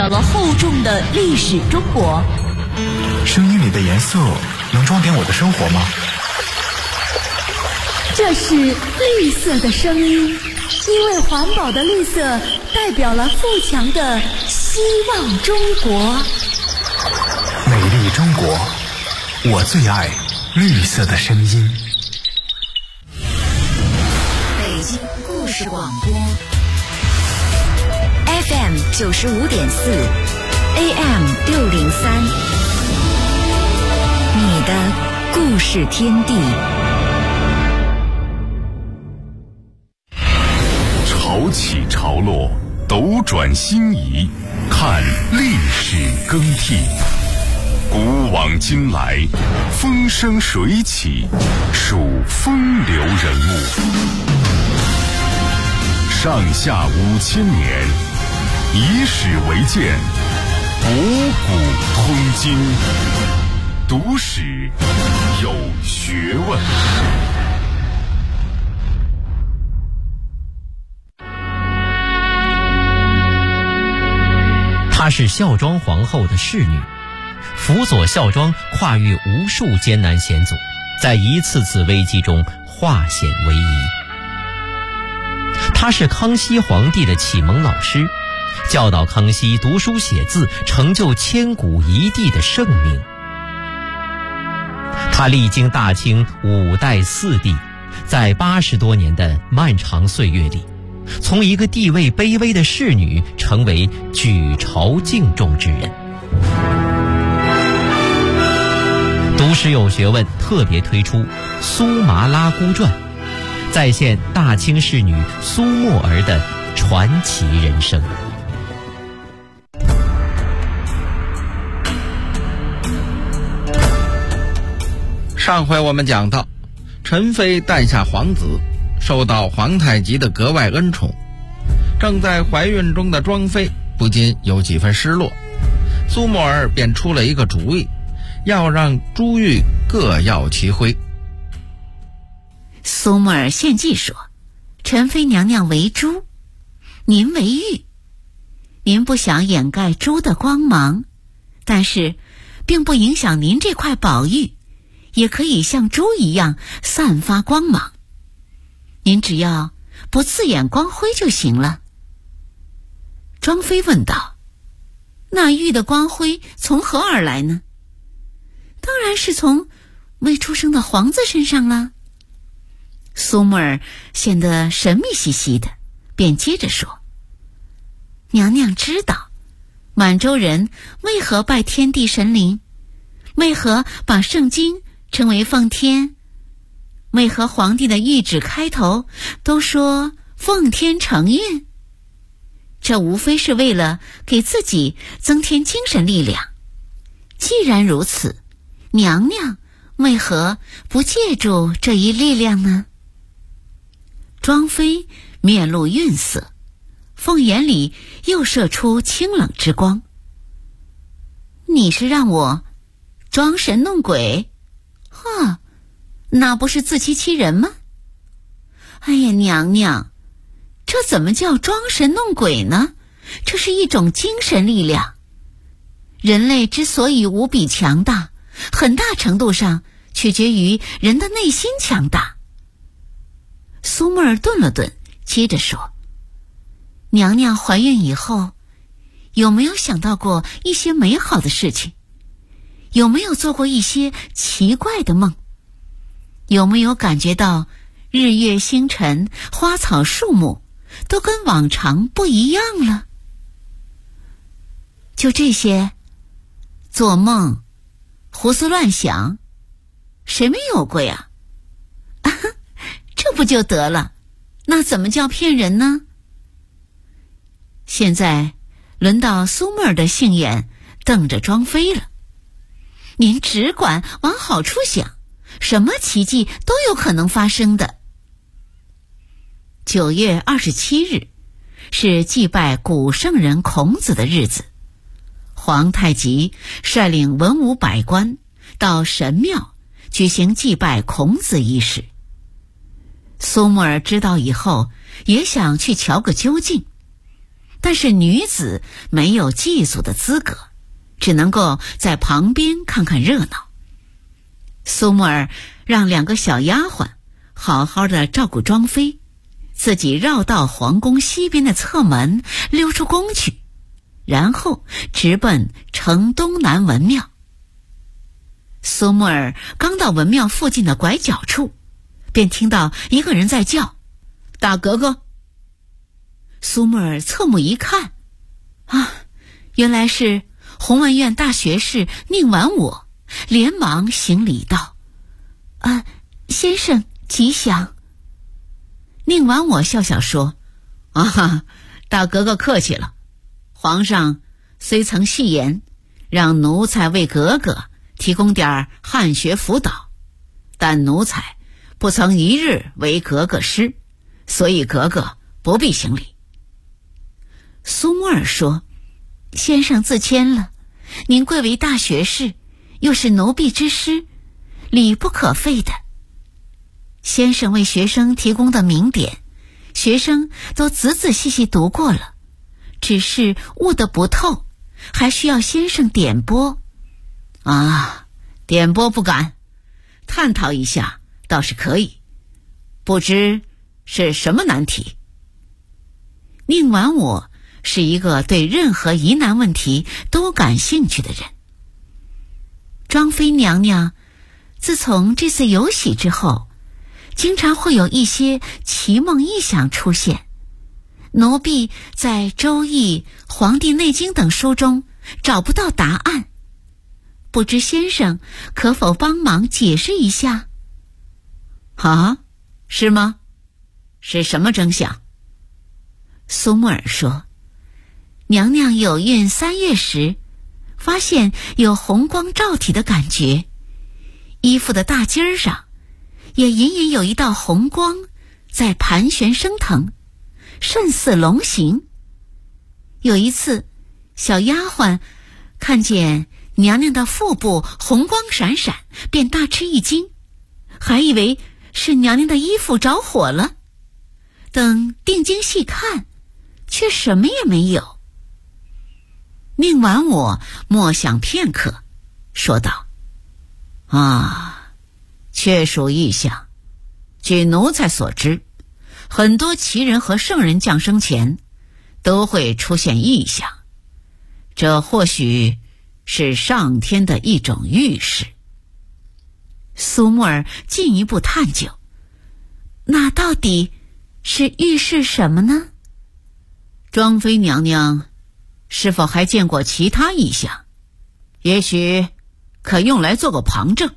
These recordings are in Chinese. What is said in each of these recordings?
表了厚重的历史中国。 声音里的颜色能装点我的生活吗？ 这是绿色的声音，因为环保的绿色代表了富强的希望中国。 美丽中国，我最爱绿色的声音。 北京故事广播 FM 95.4 AM 603，你的故事天地。 潮起潮落，斗转星移，看历史更替。古往今来，风生水起，数风流人物。上下5000年，以史为鉴，博古通今。读史有学问。 她是孝庄皇后的侍女，辅佐孝庄跨越无数艰难险阻，在一次次危机中化险为夷。她是康熙皇帝的启蒙老师，教导康熙读书写字，成就千古一帝的盛名。她历经大清5代4帝，在80多年的漫长岁月里，从一个地位卑微的侍女成为举朝敬重之人。读史有学问特别推出《苏麻拉姑传》，再现大清侍女苏沫儿的传奇人生。 上回我们讲到，陈妃诞下皇子，受到皇太极的格外恩宠。正在怀孕中的庄妃不禁有几分失落，苏沫儿便出了一个主意，要让珠玉各耀其辉。 苏沫儿献计说：陈妃娘娘为珠，您为玉，您不想掩盖珠的光芒，但是并不影响您这块宝玉也可以像珠一样散发光芒，您只要不刺眼光辉就行了。庄妃问道：那玉的光辉从何而来呢？当然是从未出生的皇子身上了。苏沫儿显得神秘兮兮的，便接着说：娘娘知道满洲人为何拜天地神灵，为何把圣经称为奉天，为何皇帝的谕旨开头都说奉天承运？这无非是为了给自己增添精神力量。既然如此，娘娘为何不借助这一力量呢？庄妃面露愠色，凤眼里又射出清冷之光。你是让我装神弄鬼？那不是自欺欺人吗？哎呀，娘娘，这怎么叫装神弄鬼呢？这是一种精神力量。人类之所以无比强大，很大程度上取决于人的内心强大。苏沫儿顿了顿，接着说：娘娘怀孕以后，有没有想到过一些美好的事情？有没有做过一些奇怪的梦？有没有感觉到日月星辰、花草树木都跟往常不一样了？就这些，做梦、胡思乱想，谁没有过呀？这不就得了？那怎么叫骗人呢？现在轮到苏沫儿的杏眼瞪着庄妃了。您只管往好处想，什么奇迹都有可能发生的。9月27日是祭拜古圣人孔子的日子，皇太极率领文武百官到神庙举行祭拜孔子仪式。苏沫儿知道以后，也想去瞧个究竟， 但是女子没有祭祖的资格，只能够在旁边看看热闹。苏木儿让2个小丫鬟好好的照顾庄妃，自己绕到皇宫西边的侧门溜出宫去，然后直奔城东南文庙。苏木儿刚到文庙附近的拐角处，便听到一个人在叫：“大格格！”苏木儿侧目一看，原来是弘文院大学士宁完我，连忙行礼道：“先生吉祥。”宁完我笑笑说：“大格格客气了。皇上虽曾戏言，让奴才为格格提供点汉学辅导，但奴才不曾一日为格格师，所以格格不必行礼。”苏木儿说：“先生自谦了，您贵为大学士，又是奴婢之师，礼不可废的。先生为学生提供的名典，学生都仔仔细细读过了，只是悟得不透，还需要先生点拨。”点拨不敢，探讨一下倒是可以，不知是什么难题。宁完我是一个对任何疑难问题都感兴趣的人。庄妃娘娘自从这次有喜之后，经常会有一些奇梦异想出现，奴婢在《周易》《黄帝内经》等书中找不到答案，不知先生可否帮忙解释一下？是吗？是什么征象？苏木儿说：“娘娘有孕3月时，发现有红光照体的感觉，衣服的大襟儿上也隐隐有一道红光在盘旋升腾，甚似龙形。有一次，小丫鬟看见娘娘的腹部红光闪闪，便大吃一惊，还以为是娘娘的衣服着火了。等定睛细看，却什么也没有。”宁完我默想片刻，说道：“确属异象。据奴才所知，很多奇人和圣人降生前都会出现异象，这或许是上天的一种预示。”苏木儿进一步探究：“那到底是预示什么呢？庄妃娘娘是否还见过其他异象？也许可用来做个旁证。”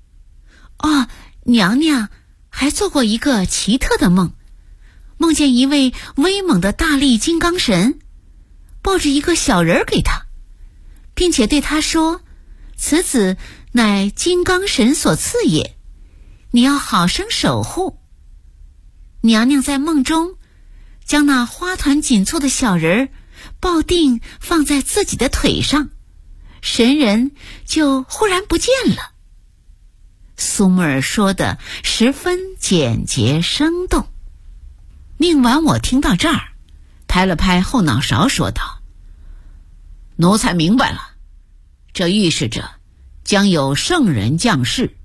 娘娘还做过一个奇特的梦，梦见一位威猛的大力金刚神抱着一个小人给她，并且对她说：“此子乃金刚神所赐也，你要好生守护。”娘娘在梦中将那花团锦簇的小人抱定放在自己的腿上，神人就忽然不见了。苏木儿说的十分简洁生动。宁完我听到这儿，拍了拍后脑勺说道：“奴才明白了，这预示着将有圣人降世。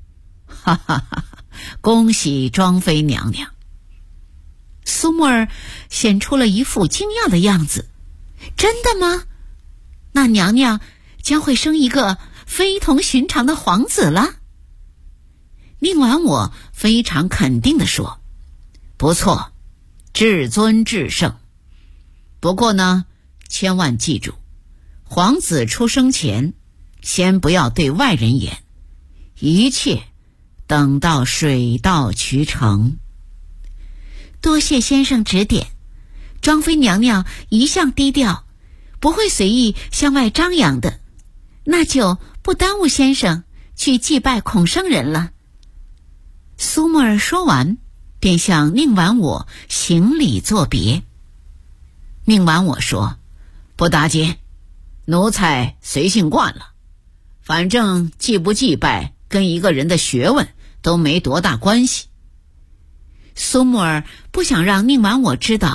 恭喜庄妃娘娘。”苏木儿显出了一副惊讶的样子：“真的吗？那娘娘将会生一个非同寻常的皇子了？”宁完我非常肯定地说：“不错，至尊至圣。不过呢，千万记住，皇子出生前先不要对外人言，一切等到水到渠成。”多谢先生指点，庄妃娘娘一向低调，不会随意向外张扬的，那就不耽误先生去祭拜孔圣人了。苏木儿说完，便向宁完我行礼作别。宁完我说：“不打紧，奴才随性惯了，反正祭不祭拜跟一个人的学问都没多大关系。”苏木儿不想让宁完我知道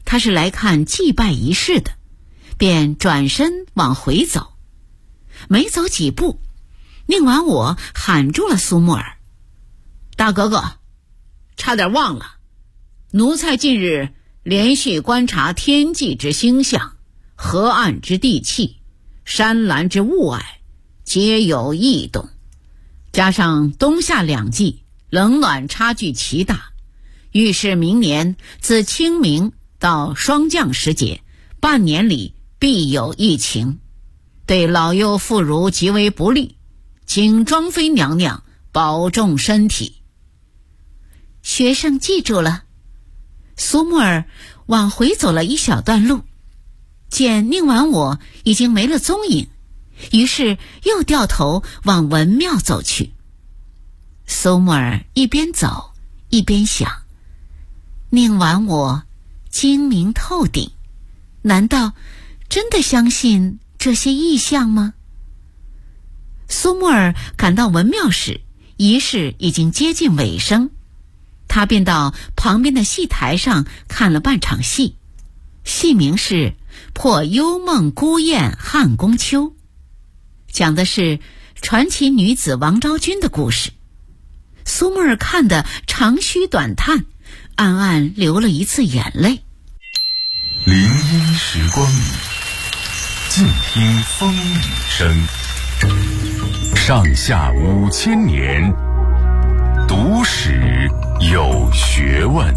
他是来看祭拜仪式的，便转身往回走。没走几步，宁完我喊住了苏木尔：“大哥哥，差点忘了，奴才近日连续观察天际之星象，河岸之地气，山岚之雾霭，皆有异动。加上冬夏两季冷暖差距奇大，预示明年自清明到霜降时节，半年里必有疫情，对老幼妇孺极为不利，请庄妃娘娘保重身体。”学生记住了。苏木尔往回走了一小段路，见宁完我已经没了踪影，于是又掉头往文庙走去。苏木尔一边走一边想，宁完我精明透顶，难道真的相信这些异象吗？苏木尔赶到文庙时，仪式已经接近尾声，他便到旁边的戏台上看了半场戏，戏名是《破幽梦孤雁汉宫秋》，讲的是传奇女子王昭君的故事。苏木尔看得长吁短叹，暗暗流了一次眼泪。 林荫时光里，静听风雨声。上下5000年，读史有学问。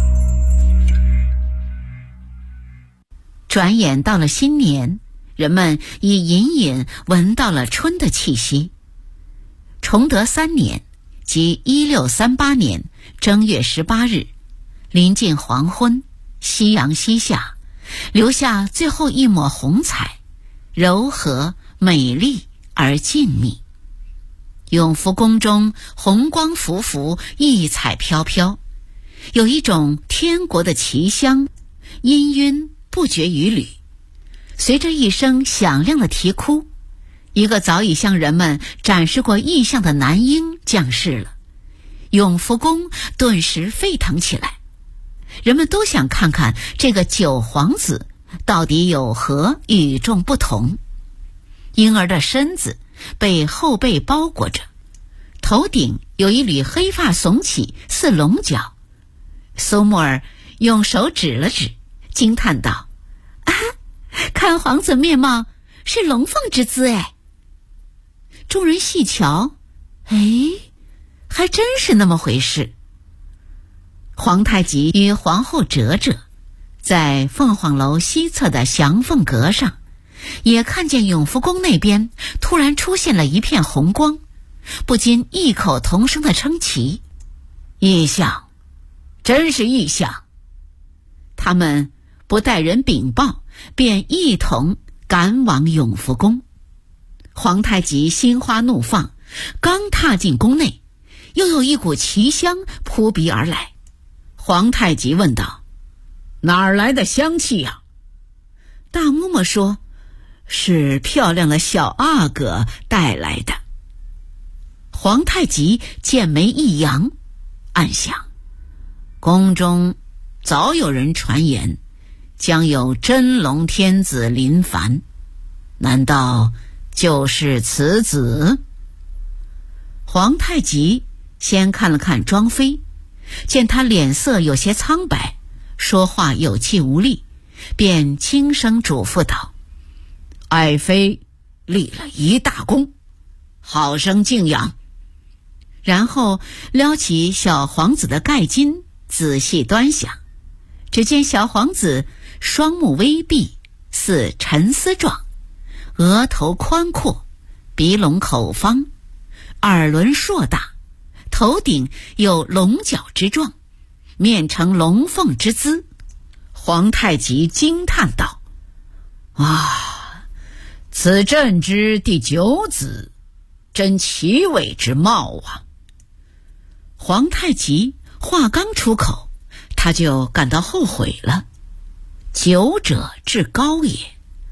转眼到了新年，人们已隐隐闻到了春的气息。崇德3年，即1638年正月18日，临近黄昏，夕阳西下，留下最后一抹红彩，柔和美丽而静谧。永福宫中红光浮浮，异彩飘飘，有一种天国的奇香，氤氲不绝于缕。随着一声响亮的啼哭，一个早已向人们展示过异象的男婴降世了。永福宫顿时沸腾起来，人们都想看看这个九皇子到底有何与众不同。婴儿的身子被厚被包裹着，头顶有一缕黑发耸起，似龙角。苏木尔用手指了指，惊叹道：“啊，看皇子面貌是龙凤之姿哎！”众人细瞧，还真是那么回事。皇太极与皇后哲哲在凤凰楼西侧的祥凤阁上，也看见永福宫那边突然出现了一片红光，不禁异口同声地称奇：“异象，真是异象！”他们不待人禀报，便一同赶往永福宫。皇太极心花怒放，刚踏进宫内，又有一股奇香扑鼻而来。皇太极问道：“哪儿来的香气呀？”大嬷嬷说：“是漂亮的小阿哥带来的。”皇太极剑眉一扬，暗想：宫中早有人传言将有真龙天子临凡，难道就是此子？皇太极先看了看庄妃，见她脸色有些苍白，说话有气无力，便轻声嘱咐道：“爱妃立了一大功，好生静养。”然后撩起小皇子的盖巾，仔细端详，只见小皇子双目微闭，似沉思状，额头宽阔，鼻隆口方，耳轮硕大，头顶有龙角之状，面呈龙凤之姿。皇太极惊叹道：“啊，此朕之第9子，真奇伟之貌啊！”皇太极话刚出口，他就感到后悔了。9者至高也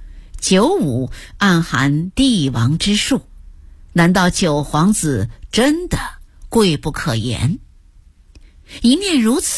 ，9五暗含帝王之术，难道九皇子真的贵不可言？一念如此，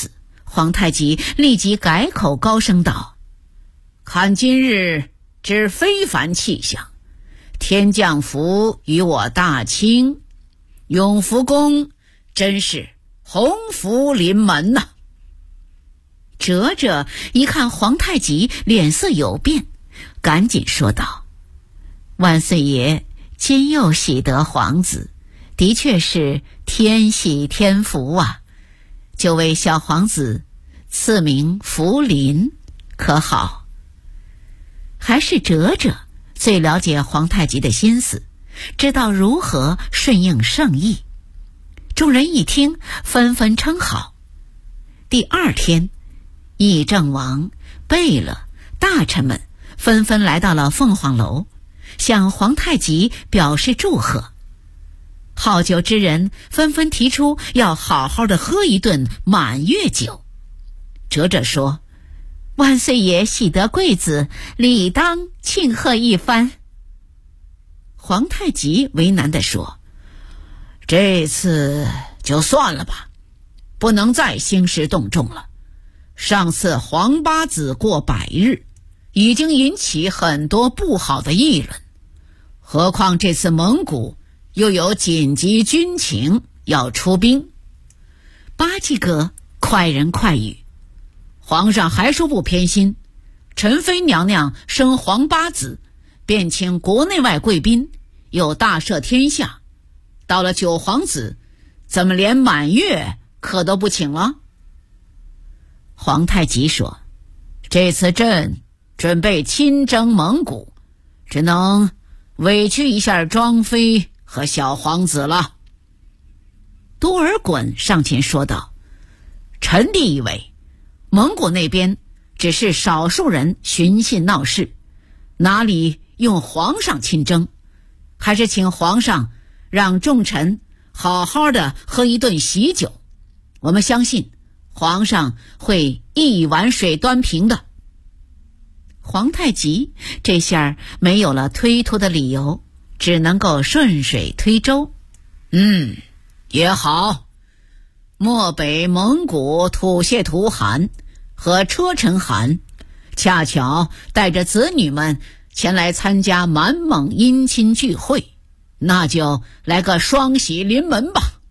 皇太极立即改口高声道：看今日之非凡气象，天降福与我大清，永福宫真是鸿福临门呐！哲哲一看皇太极脸色有变，赶紧说道：万岁爷今又喜得皇子，的确是天喜天福啊，就为小皇子赐名福临，可好？还是哲哲最了解皇太极的心思，知道如何顺应圣意。众人一听，纷纷称好。第二天，议政王、贝勒、大臣们纷纷来到了凤凰楼，向皇太极表示祝贺。好酒之人纷纷提出要好好的喝一顿满月酒。哲哲说：万岁爷喜得贵子，理当庆贺一番。皇太极为难地说：这次就算了吧，不能再兴师动众了。上次皇八子过100日，已经引起很多不好的议论，何况这次蒙古又有紧急军情要出兵。八戒哥快人快语：皇上还说不偏心，陈妃娘娘生皇八子，便请国内外贵宾，又大赦天下，到了九皇子，怎么连满月可都不请了？皇太极说：这次朕准备亲征蒙古，只能委屈一下庄妃和小皇子了。多尔衮上前说道：臣弟以为，蒙古那边只是少数人寻衅闹事，哪里用皇上亲征？还是请皇上让众臣好好的喝一顿喜酒，我们相信皇上会一碗水端平的。皇太极这下没有了推脱的理由，只能够顺水推舟。也好，漠北蒙古吐谢图汗和车臣汗恰巧带着子女们前来参加满蒙姻亲聚会，那就来个双喜临门吧。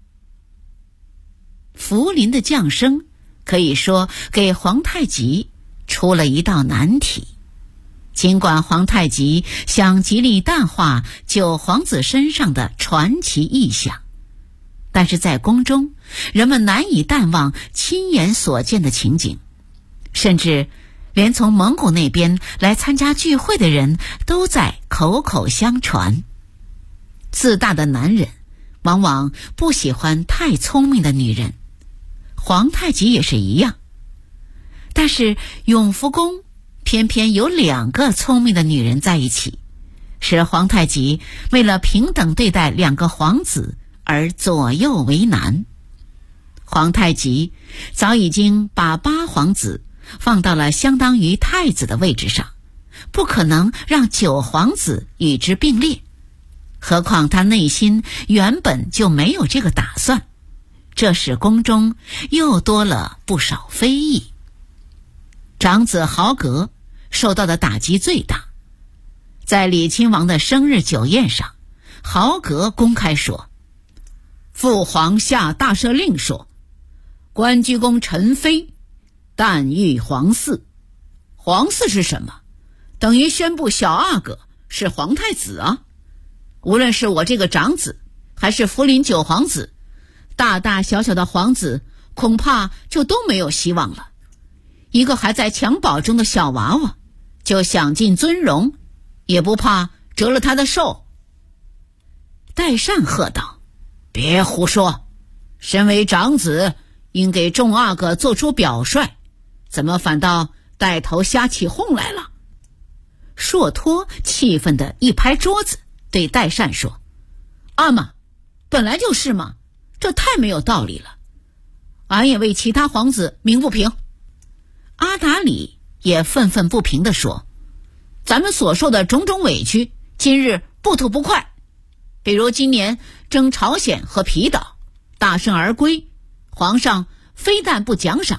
福临的降生可以说给皇太极出了一道难题。尽管皇太极想极力淡化九皇子身上的传奇异象，但是在宫中人们难以淡忘亲眼所见的情景，甚至连从蒙古那边来参加聚会的人都在口口相传。自大的男人往往不喜欢太聪明的女人，皇太极也是一样。但是永福宫偏偏有2个聪明的女人在一起，使皇太极为了平等对待2个皇子而左右为难。皇太极早已经把8皇子放到了相当于太子的位置上，不可能让9皇子与之并列，何况他内心原本就没有这个打算，这使宫中又多了不少非议。长子豪格受到的打击最大，在李亲王的生日酒宴上，豪格公开说：父皇下大赦令说，关雎宫陈妃但遇皇嗣。皇嗣是什么？等于宣布小阿哥是皇太子啊！无论是我这个长子，还是福临9皇子，大大小小的皇子恐怕就都没有希望了。一个还在襁褓中的小娃娃，就享尽尊荣，也不怕折了他的寿。代善喝道：别胡说，身为长子应给众阿哥做出表率，怎么反倒带头瞎起哄来了？硕托气愤地一拍桌子，对代善说：阿玛，本来就是嘛，这太没有道理了，俺也为其他皇子鸣不平。阿达里也愤愤不平地说：咱们所受的种种委屈，今日不吐不快。比如今年征朝鲜和皮岛，大胜而归，皇上非但不奖赏，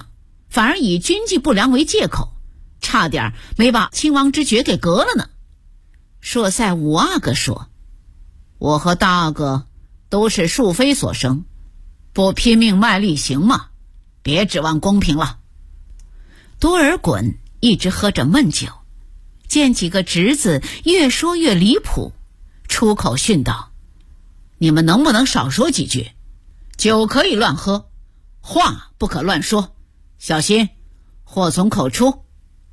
反而以军纪不良为借口，差点没把亲王之爵给革了呢。朔塞五阿哥说，我和大阿哥都是庶妃所生，不拼命卖力行吗？别指望公平了。多尔衮一直喝着闷酒，见几个侄子越说越离谱，出口训道，你们能不能少说几句？酒可以乱喝，话不可乱说，小心祸从口出。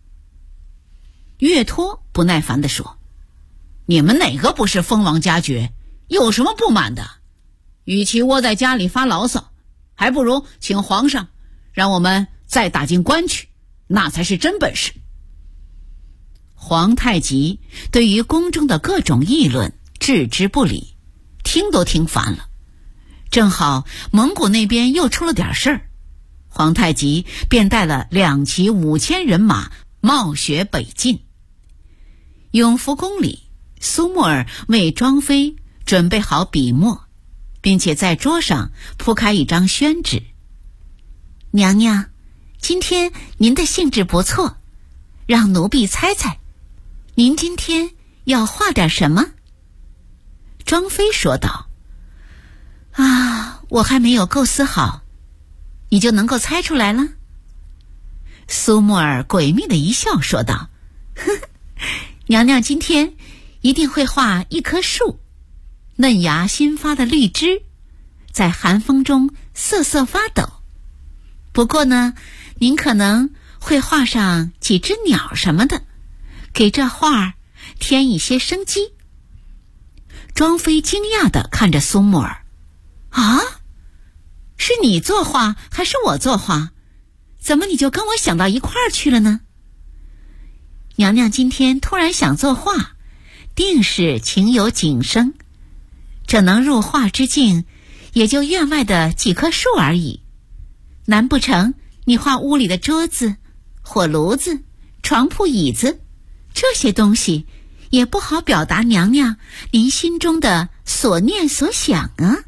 岳托不耐烦地说，你们哪个不是封王家爵？有什么不满的？与其窝在家里发牢骚，还不如请皇上让我们再打进关去，那才是真本事。皇太极对于宫中的各种议论置之不理，听都听烦了。正好蒙古那边又出了点事儿，皇太极便带了2骑5000人马冒雪北进。永福宫里，苏木尔为庄妃准备好笔墨，并且在桌上铺开一张宣纸。娘娘，今天您的兴致不错，让奴婢猜猜，您今天要画点什么？庄妃说道，我还没有构思好，你就能够猜出来了？苏木尔诡秘的一笑说道，娘娘今天一定会画一棵树，嫩芽新发的绿枝在寒风中瑟瑟发抖。不过呢，您可能会画上几只鸟什么的，给这画添一些生机。庄妃惊讶地看着苏木尔，是你作画还是我作画？怎么你就跟我想到一块儿去了呢？娘娘今天突然想作画，定是情有景生。这能入画之境，也就院外的几棵树而已。难不成你画屋里的桌子、火炉子、床铺、椅子，这些东西也不好表达娘娘您心中的所念所想啊？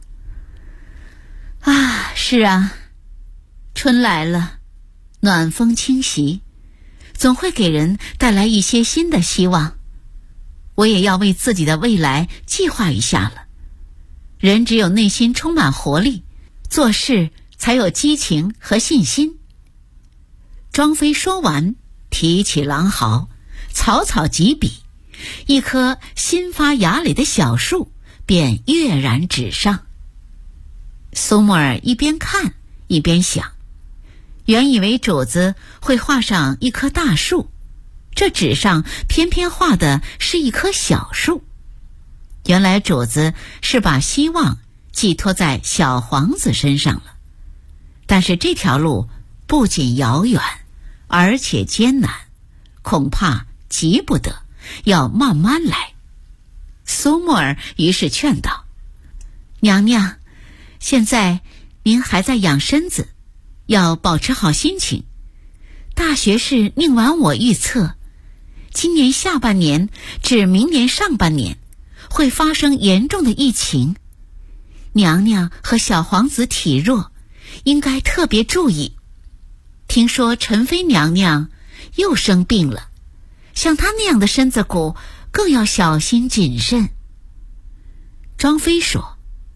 是啊，春来了，暖风侵袭，总会给人带来一些新的希望。我也要为自己的未来计划一下了。人只有内心充满活力，做事才有激情和信心。庄妃说完，提起狼毫，草草几笔，一棵新发芽蕾的小树便跃然纸上。苏木尔一边看一边想，原以为主子会画上一棵大树，这纸上偏偏画的是一棵小树。原来主子是把希望寄托在小皇子身上了。但是这条路不仅遥远，而且艰难，恐怕急不得，要慢慢来。苏木尔于是劝道，娘娘，现在您还在养身子，要保持好心情。大学士宁完我预测，今年下半年至明年上半年会发生严重的疫情，娘娘和小皇子体弱，应该特别注意。听说陈妃娘娘又生病了，像她那样的身子骨更要小心谨慎。庄妃说，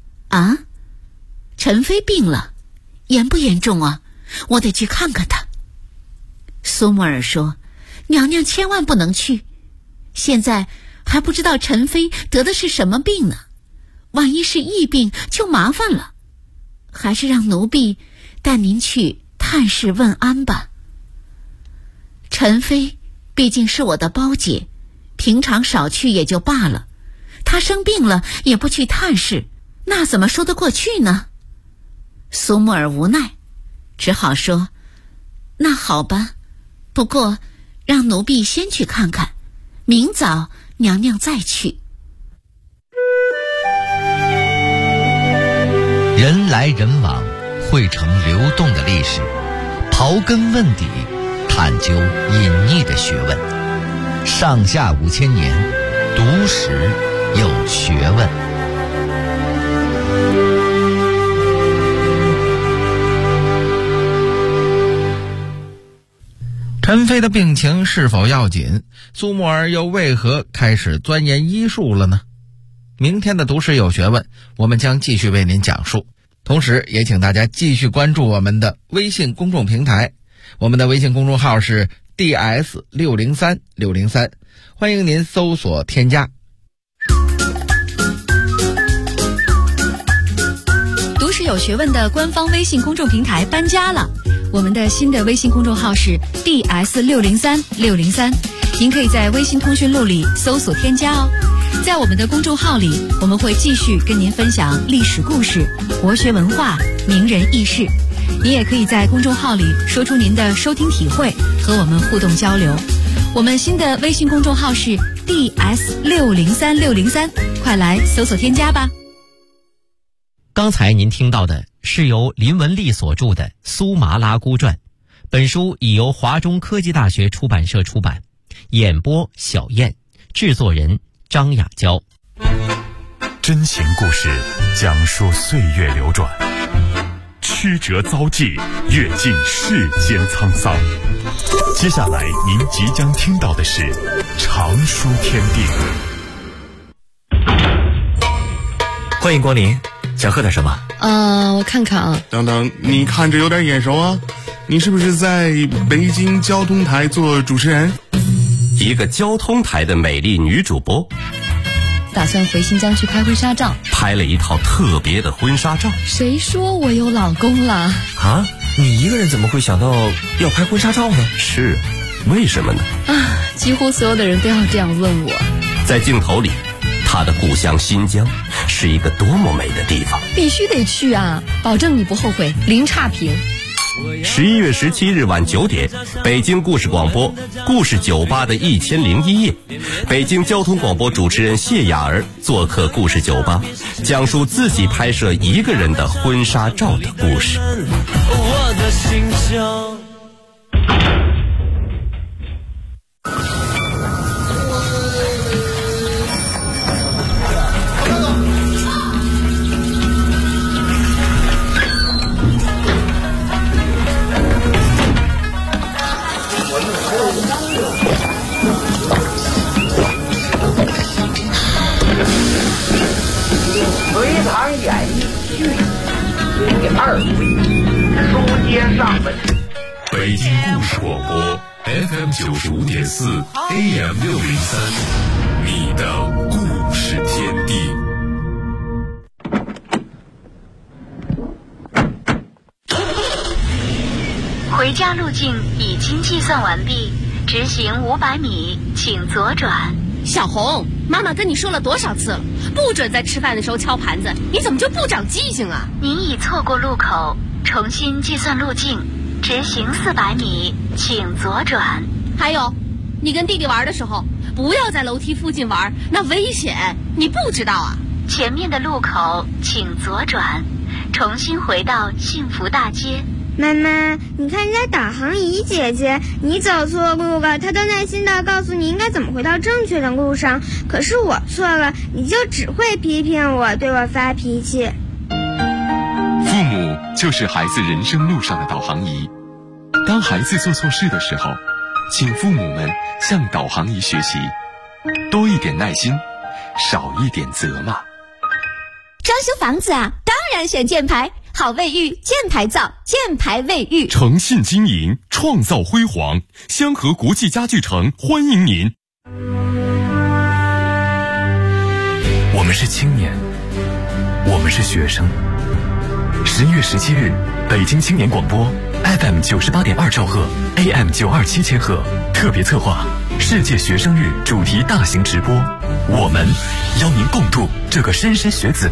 陈妃病了，严不严重啊？我得去看看她。苏木尔说，娘娘千万不能去，现在还不知道陈妃得的是什么病呢，万一是疫病就麻烦了，还是让奴婢带您去探视问安吧。陈妃毕竟是我的胞姐，平常少去也就罢了，她生病了也不去探视，那怎么说得过去呢？苏木尔无奈，只好说，那好吧，不过让奴婢先去看看，明早娘娘再去。 人来人往，汇成流动的历史，刨根问底，探究隐匿的学问。上下5000年，读史有学问。 陈飞的病情是否要紧？苏沫儿又为何开始钻研医术了呢？明天的读诗有学问，我们将继续为您讲述。同时也请大家继续关注我们的微信公众平台，我们的微信公众号是 DS603603，欢迎您搜索添加。 读诗有学问的官方微信公众平台搬家了，我们的新的微信公众号是 DS603603，您可以在微信通讯录里搜索添加哦。在我们的公众号里，我们会继续跟您分享历史故事、国学文化、名人轶事。您也可以在公众号里说出您的收听体会，和我们互动交流。我们新的微信公众号是 DS603603，快来搜索添加吧。 刚才您听到的是由林文丽所著的《苏麻拉姑传》，本书已由华中科技大学出版社出版，演播小燕，制作人张雅娇。 真情故事讲述岁月流转，曲折遭际，阅尽世间沧桑。接下来您即将听到的是常书天地。 欢迎光临，想喝点什么？ 我看看啊。 等等，你看着有点眼熟啊，你是不是在北京交通台做主持人？ 一个交通台的美丽女主播， 打算回新疆去拍婚纱照， 拍了一套特别的婚纱照。 谁说我有老公了？ 啊，你一个人怎么会想到要拍婚纱照呢？ 是，为什么呢？ 几乎所有的人都要这样问我。 在镜头里，她的故乡新疆是一个多么美的地方， 必须得去啊，保证你不后悔，零差评。 11月17日晚9点，北京故事广播故事酒吧的1001夜，北京交通广播主持人谢雅儿做客故事酒吧，讲述自己拍摄一个人的婚纱照的故事。 我的心声。 隋唐演义续第2回，书接上文。 北京故事广播 FM 95.4 AM 603，你的故事天地。 回家路径已经计算完毕，直行500米，请左转。 小红，妈妈跟你说了多少次了，不准在吃饭的时候敲盘子，你怎么就不长记性啊？ 您已错过路口，重新计算路径，直行400米，请左转。 还有，你跟弟弟玩的时候，不要在楼梯附近玩，那危险，你不知道啊？ 前面的路口请左转，重新回到幸福大街。 妈妈，你看人家导航仪姐姐，你走错路了，她都耐心地告诉你应该怎么回到正确的路上，可是我错了，你就只会批评我，对我发脾气。 父母就是孩子人生路上的导航仪，当孩子做错事的时候，请父母们向导航仪学习，多一点耐心，少一点责骂。 装修房子啊，当然选箭牌，好卫浴，箭牌造，箭牌卫浴， 诚信经营，创造辉煌。香河国际家具城欢迎您。 我们是青年，我们是学生。11月17日，北京青年广播 FM 98.2兆赫 AM 927千赫特别策划世界学生日主题大型直播，我们邀您共度这个莘莘学子